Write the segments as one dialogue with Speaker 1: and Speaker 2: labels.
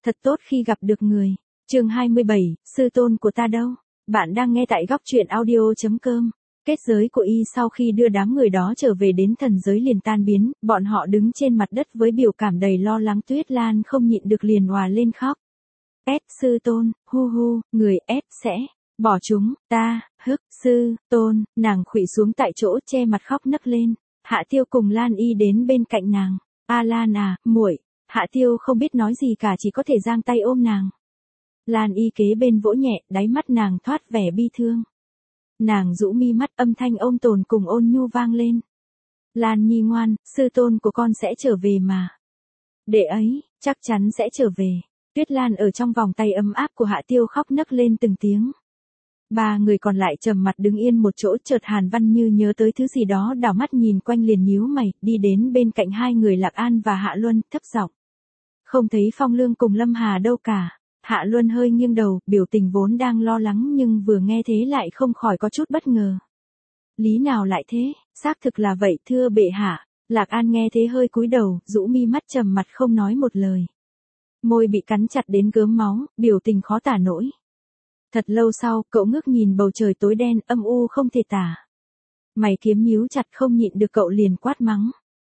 Speaker 1: Thật tốt khi gặp được người. Chương 27, sư tôn của ta đâu? Bạn đang nghe tại góc truyện audio.com. Kết giới của y sau khi đưa đám người đó trở về đến thần giới liền tan biến, bọn họ đứng trên mặt đất với biểu cảm đầy lo lắng. Tuyết Lan không nhịn được liền òa lên khóc. Sư tôn, hu hu, người sẽ bỏ chúng ta, sư tôn, nàng khuỵu xuống tại chỗ che mặt khóc nấc lên. Hạ Tiêu cùng Lan Y đến bên cạnh nàng. A Lan à, muội. Hạ Tiêu không biết nói gì cả, chỉ có thể giang tay ôm nàng. Lan Y kế bên vỗ nhẹ, đáy mắt nàng thoát vẻ bi thương. Nàng rũ mi mắt, âm thanh ôm tồn cùng ôn nhu vang lên. Lan Nhi ngoan, sư tôn của con sẽ trở về mà. Đệ ấy, chắc chắn sẽ trở về. Tuyết Lan ở trong vòng tay ấm áp của Hạ Tiêu khóc nấc lên từng tiếng. Ba người còn lại trầm mặt đứng yên một chỗ, chợt Hàn Văn như nhớ tới thứ gì đó, đảo mắt nhìn quanh liền nhíu mày, đi đến bên cạnh hai người Lạc An và Hạ Luân, thấp giọng. Không thấy Phong Lương cùng Lâm Hà đâu cả. Hạ Luân hơi nghiêng đầu, biểu tình vốn đang lo lắng nhưng vừa nghe thế lại không khỏi có chút bất ngờ. Lý nào lại thế, xác thực là vậy thưa bệ hạ. Lạc An nghe thế hơi cúi đầu, rũ mi mắt trầm mặt không nói một lời. Môi bị cắn chặt đến gớm máu, biểu tình khó tả nổi. Thật lâu sau, cậu ngước nhìn bầu trời tối đen, âm u không thể tả. Mày kiếm nhíu chặt không nhịn được cậu liền quát mắng.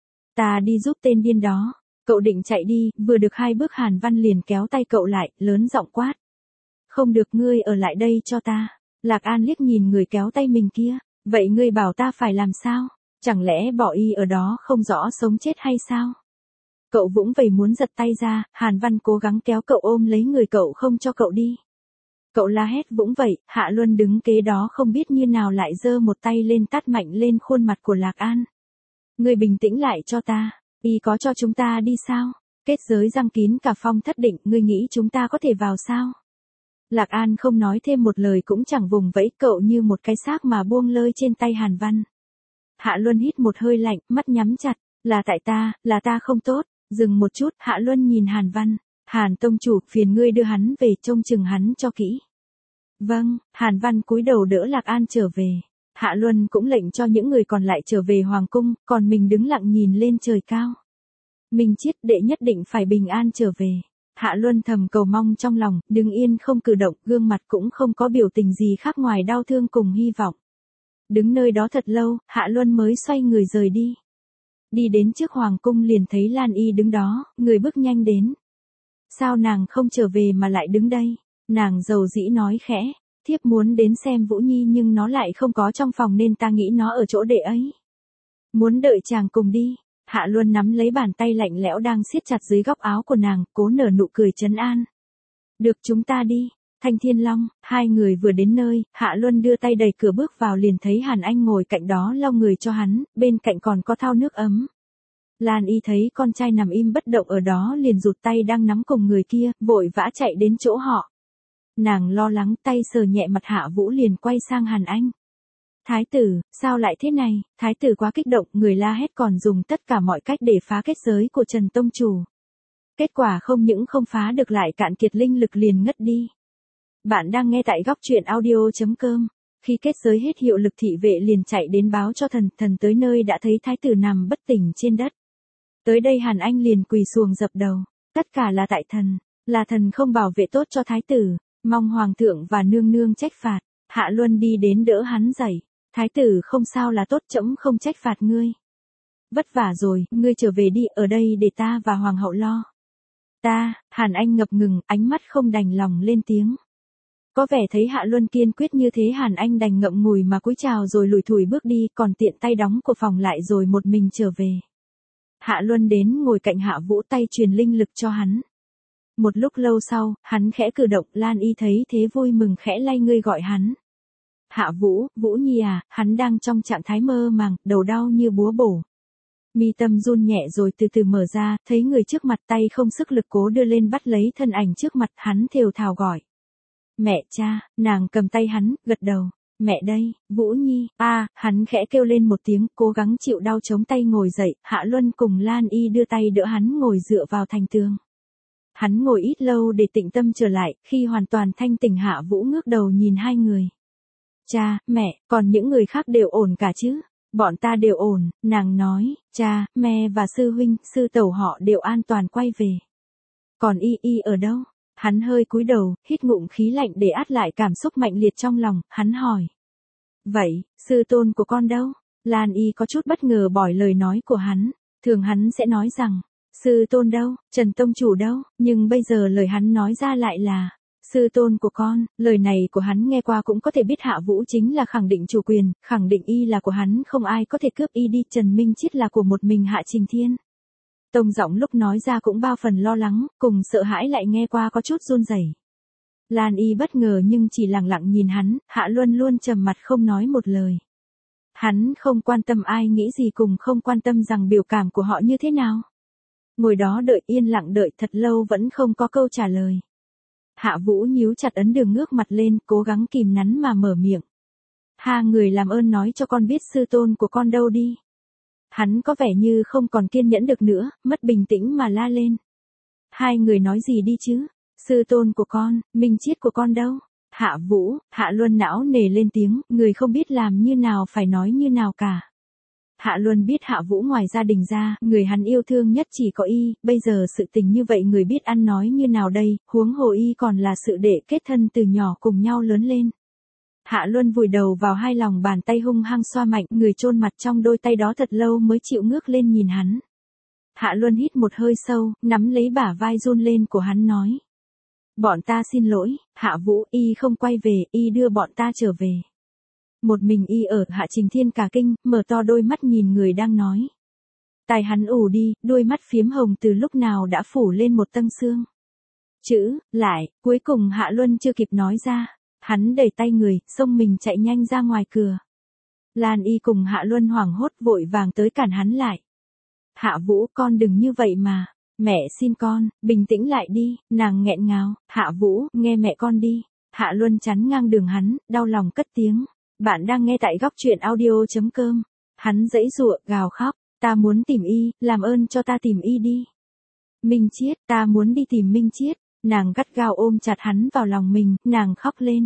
Speaker 1: Ta đi giúp tên điên đó. Cậu định chạy đi, vừa được hai bước Hàn Văn liền kéo tay cậu lại, lớn giọng quát. Không được, ngươi ở lại đây cho ta. Lạc An liếc nhìn người kéo tay mình kia. Vậy ngươi bảo ta phải làm sao? Chẳng lẽ bỏ y ở đó không rõ sống chết hay sao? Cậu vũng vẩy muốn giật tay ra, Hàn Văn cố gắng kéo cậu ôm lấy người cậu không cho cậu đi. Cậu la hét vũng vẩy, Hạ Luân đứng kế đó không biết như nào lại giơ một tay lên tát mạnh lên khuôn mặt của Lạc An. Ngươi bình tĩnh lại cho ta. Y có cho chúng ta đi sao? Kết giới giăng kín cả Phong Thất Định, ngươi nghĩ chúng ta có thể vào sao? Lạc An không nói thêm một lời cũng chẳng vùng vẫy, cậu như một cái xác mà buông lơi trên tay Hàn Văn. Hạ Luân hít một hơi lạnh, mắt nhắm chặt. Là tại ta, là ta không tốt. Dừng một chút, Hạ Luân nhìn Hàn Văn. Hàn tông chủ, phiền ngươi đưa hắn về, trông chừng hắn cho kỹ. Vâng, Hàn Văn cúi đầu đỡ Lạc An trở về. Hạ Luân cũng lệnh cho những người còn lại trở về hoàng cung, còn mình đứng lặng nhìn lên trời cao. Minh Chiết đệ nhất định phải bình an trở về. Hạ Luân thầm cầu mong trong lòng, đứng yên không cử động, gương mặt cũng không có biểu tình gì khác ngoài đau thương cùng hy vọng. Đứng nơi đó thật lâu, Hạ Luân mới xoay người rời đi. Đi đến trước hoàng cung liền thấy Lan Y đứng đó, người bước nhanh đến. Sao nàng không trở về mà lại đứng đây? Nàng dầu dĩ nói khẽ. Thiếp muốn đến xem Vũ Nhi nhưng nó lại không có trong phòng nên ta nghĩ nó ở chỗ đệ ấy. Muốn đợi chàng cùng đi. Hạ Luân nắm lấy bàn tay lạnh lẽo đang siết chặt dưới góc áo của nàng, cố nở nụ cười trấn an. Được, chúng ta đi. Thanh Thiên Long, hai người vừa đến nơi, Hạ Luân đưa tay đẩy cửa bước vào liền thấy Hàn Anh ngồi cạnh đó lau người cho hắn, bên cạnh còn có thau nước ấm. Lan Y thấy con trai nằm im bất động ở đó liền rụt tay đang nắm cùng người kia, vội vã chạy đến chỗ họ. Nàng lo lắng, tay sờ nhẹ mặt Hạ Vũ liền quay sang Hàn Anh. Thái tử, sao lại thế này? Thái tử quá kích động, người la hét còn dùng tất cả mọi cách để phá kết giới của Trần Tông Chủ. Kết quả không những không phá được lại cạn kiệt linh lực liền ngất đi. Bạn đang nghe tại góc truyện audio.com. Khi kết giới hết hiệu lực thị vệ liền chạy đến báo cho thần tới nơi đã thấy thái tử nằm bất tỉnh trên đất. Tới đây Hàn Anh liền quỳ xuồng dập đầu. Tất cả là tại thần, là thần không bảo vệ tốt cho thái tử. Mong hoàng thượng và nương nương trách phạt. Hạ Luân đi đến đỡ hắn dậy. Thái tử không sao là tốt, trẫm không trách phạt ngươi. Vất vả rồi, ngươi trở về đi, ở đây để ta và hoàng hậu lo. Ta, Hàn Anh ngập ngừng, ánh mắt không đành lòng lên tiếng. Có vẻ thấy Hạ Luân kiên quyết như thế, Hàn Anh đành ngậm ngùi mà cúi chào rồi lủi thủi bước đi, còn tiện tay đóng cửa phòng lại rồi một mình trở về. Hạ Luân đến ngồi cạnh Hạ Vũ, tay truyền linh lực cho hắn. Một lúc lâu sau, hắn khẽ cử động, Lan Y thấy thế vui mừng khẽ lay người gọi hắn. Hạ Vũ, Vũ Nhi à, hắn đang trong trạng thái mơ màng, đầu đau như búa bổ. Mi tâm run nhẹ rồi từ từ mở ra, thấy người trước mặt, tay không sức lực cố đưa lên bắt lấy thân ảnh trước mặt, hắn thều thào gọi. Mẹ, cha. Nàng cầm tay hắn, gật đầu. Mẹ đây, Vũ Nhi. Hắn khẽ kêu lên một tiếng, cố gắng chịu đau chống tay ngồi dậy. Hạ Luân cùng Lan Y đưa tay đỡ hắn ngồi dựa vào thành tường. Hắn ngồi ít lâu để tĩnh tâm trở lại, khi hoàn toàn thanh tỉnh Hạ Vũ ngước đầu nhìn hai người. Cha, mẹ, còn những người khác đều ổn cả chứ? Bọn ta đều ổn, nàng nói. Cha, mẹ và sư huynh, sư tẩu họ đều an toàn quay về. Còn y ở đâu? Hắn hơi cúi đầu, hít ngụm khí lạnh để át lại cảm xúc mạnh liệt trong lòng, hắn hỏi. Vậy, sư tôn của con đâu? Lan Y có chút bất ngờ bỏ lời nói của hắn. Thường hắn sẽ nói rằng, sư tôn đâu, Trần tông chủ đâu, nhưng bây giờ lời hắn nói ra lại là, sư tôn của con. Lời này của hắn nghe qua cũng có thể biết Hạ Vũ chính là khẳng định chủ quyền, khẳng định y là của hắn, không ai có thể cướp y đi, Trần Minh Chiết là của một mình Hạ Trình Thiên. Tông giọng lúc nói ra cũng bao phần lo lắng, cùng sợ hãi lại nghe qua có chút run rẩy. Lan Y bất ngờ nhưng chỉ lặng lặng nhìn hắn, Hạ Luân luôn trầm mặt không nói một lời. Hắn không quan tâm ai nghĩ gì, cùng không quan tâm rằng biểu cảm của họ như thế nào. Ngồi đó đợi, yên lặng đợi thật lâu vẫn không có câu trả lời. Hạ Vũ nhíu chặt ấn đường, ngước mặt lên, cố gắng kìm nén mà mở miệng. Ha, người làm ơn nói cho con biết sư tôn của con đâu đi. Hắn có vẻ như không còn kiên nhẫn được nữa, mất bình tĩnh mà la lên. Hai người nói gì đi chứ? Sư tôn của con, Minh Chiết của con đâu? Hạ Vũ, Hạ Luân não nề lên tiếng, người không biết làm như nào phải nói như nào cả. Hạ Luân biết Hạ Vũ ngoài gia đình ra, người hắn yêu thương nhất chỉ có y, bây giờ sự tình như vậy người biết ăn nói như nào đây, huống hồ y còn là sự đệ kết thân từ nhỏ cùng nhau lớn lên. Hạ Luân vùi đầu vào hai lòng bàn tay hung hăng xoa mạnh, người chôn mặt trong đôi tay đó thật lâu mới chịu ngước lên nhìn hắn. Hạ Luân hít một hơi sâu, nắm lấy bả vai run lên của hắn nói. Bọn ta xin lỗi, Hạ Vũ, y không quay về, y đưa bọn ta trở về. Một mình y ở, Hạ Trình Thiên cả kinh, mở to đôi mắt nhìn người đang nói. Tai hắn ù đi, đôi mắt phiếm hồng từ lúc nào đã phủ lên một tầng sương. Chữ, lại, cuối cùng Hạ Luân chưa kịp nói ra. Hắn đẩy tay người, xông mình chạy nhanh ra ngoài cửa. Lan Y cùng Hạ Luân hoảng hốt vội vàng tới cản hắn lại. Hạ Vũ, con đừng như vậy mà. Mẹ xin con, bình tĩnh lại đi, nàng nghẹn ngào. Hạ Vũ, nghe mẹ con đi. Hạ Luân chắn ngang đường hắn, đau lòng cất tiếng. Bạn đang nghe tại góc truyện audio.com. Hắn giãy giụa, gào khóc. Ta muốn tìm y, làm ơn cho ta tìm y đi. Minh Chiết, ta muốn đi tìm Minh Chiết. Nàng gắt gao ôm chặt hắn vào lòng mình, nàng khóc lên.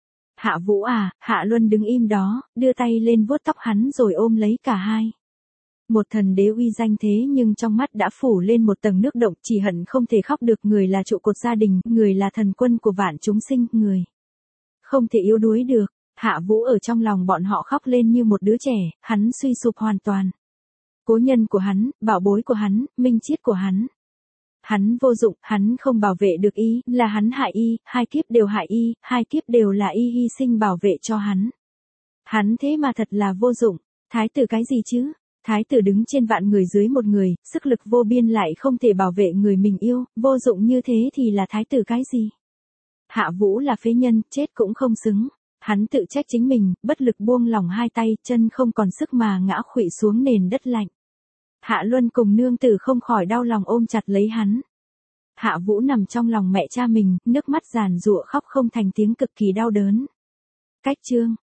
Speaker 1: Hạ Vũ à, Hạ Luân đứng im đó, đưa tay lên vuốt tóc hắn rồi ôm lấy cả hai. Một thần đế uy danh thế nhưng trong mắt đã phủ lên một tầng nước động, chỉ hận không thể khóc được. Người là trụ cột gia đình, người là thần quân của vạn chúng sinh, người không thể yếu đuối được. Hạ Vũ ở trong lòng bọn họ khóc lên như một đứa trẻ, hắn suy sụp hoàn toàn. Cố nhân của hắn, bảo bối của hắn, Minh Chiết của hắn. Hắn vô dụng, hắn không bảo vệ được y, là hắn hại y, hai kiếp đều hại y, hai kiếp đều là y hy sinh bảo vệ cho hắn. Hắn thế mà thật là vô dụng, thái tử cái gì chứ? Thái tử đứng trên vạn người dưới một người, sức lực vô biên lại không thể bảo vệ người mình yêu, vô dụng như thế thì là thái tử cái gì? Hạ Vũ là phế nhân, chết cũng không xứng. Hắn tự trách chính mình, bất lực buông lỏng hai tay, chân không còn sức mà ngã khuỵu xuống nền đất lạnh. Hạ Luân cùng nương tử không khỏi đau lòng ôm chặt lấy hắn. Hạ Vũ nằm trong lòng mẹ cha mình, nước mắt giàn giụa khóc không thành tiếng, cực kỳ đau đớn. Cách chương